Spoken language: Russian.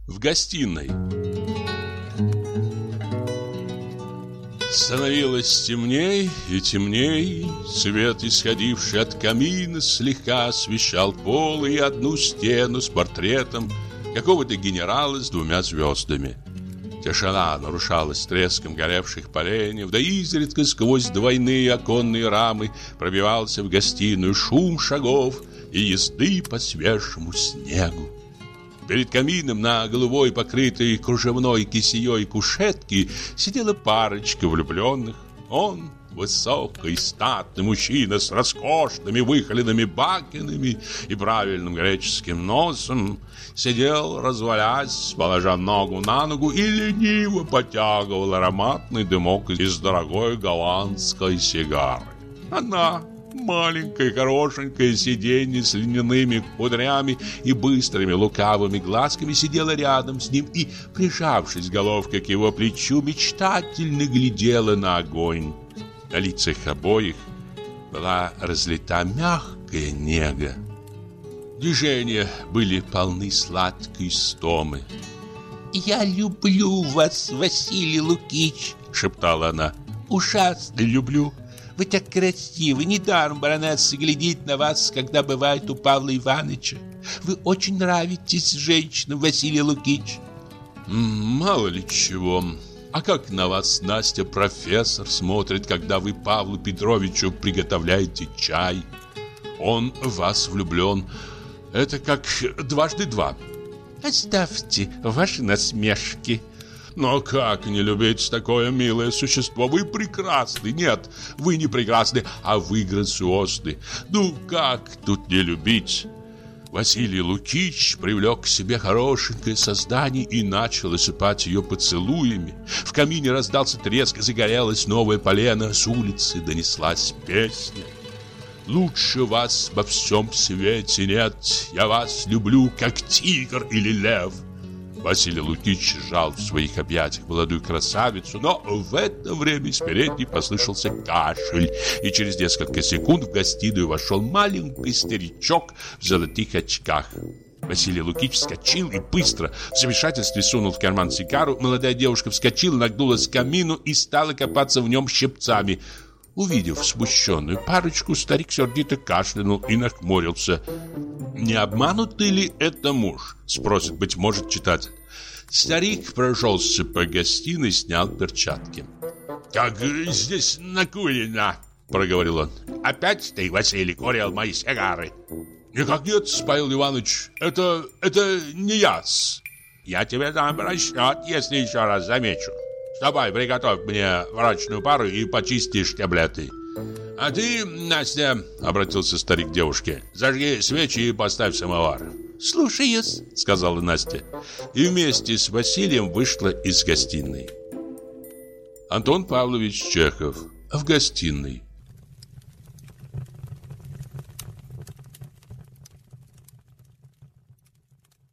В гостиной. Становилось темней и темней. Свет, исходивший от камина, слегка освещал пол и одну стену с портретом какого-то генерала с 2 звездами. Тишина нарушалась треском горевших поленьев, да изредка сквозь двойные оконные рамы пробивался в гостиную шум шагов и езды по свежему снегу. Перед камином на голубой, покрытой кружевной кисеей кушетке сидела парочка влюбленных. Он, высокий, статный мужчина с роскошными выхоленными бакенами и правильным греческим носом, сидел, развалясь, положа ногу на ногу, и лениво потягивал ароматный дымок из дорогой голландской сигары. Она, маленькое, хорошенькое сиденье с льняными кудрями и быстрыми лукавыми глазками, сидела рядом с ним и, прижавшись головкой к его плечу, мечтательно глядела на огонь. На лицах обоих была разлита мягкая нега. Движения были полны сладкой истомы. «Я люблю вас, Василий Лукич», — шептала она. «Ужасно люблю. Вы так красивы. Недаром баронесса глядит на вас, когда бывает у Павла Ивановича. Вы очень нравитесь женщинам, Василий Лукич». «Мало ли чего. А как на вас, Настя, профессор смотрит, когда вы Павлу Петровичу приготовляете чай? Он в вас влюблен. Это как 2 × 2. Оставьте ваши насмешки. Но как не любить такое милое существо? Вы прекрасны. Нет, вы не прекрасны, а вы грациозны. Ну как тут не любить? Василий Лукич привлек к себе хорошенькое создание и начал осыпать ее поцелуями. В камине раздался треск, загорелось новое полено, с улицы донеслась песня. «Лучше вас во всем свете нет, я вас люблю, как тигр или лев». Василий Лукич сжал в своих объятиях молодую красавицу, но в это время из передней послышался кашель, и через несколько секунд в гостиную вошел маленький старичок в золотых очках. Василий Лукич вскочил и быстро в замешательстве сунул в карман сигару. Молодая девушка вскочила, нагнулась к камину и стала копаться в нем щипцами. Увидев смущенную парочку, старик сердито кашлянул и нахмурился. «Не обманутый ли это муж?» — спросит, быть может, читатель. Старик прошелся по гостиной, снял перчатки. «Как здесь накурено!» — проговорил он. «Опять ты, Василий, курил мои сигары?» «Никак нет, Павел Иванович, это не я-с». «Я тебе дам расчет, если еще раз замечу. Давай, приготовь мне врачную пару и почисти штиблеты. А ты, Настя, — обратился старик к девушке, — зажги свечи и поставь самовар». «Слушаюсь», — сказала Настя. И вместе с Василием вышла из гостиной. Антон Павлович Чехов в гостиной.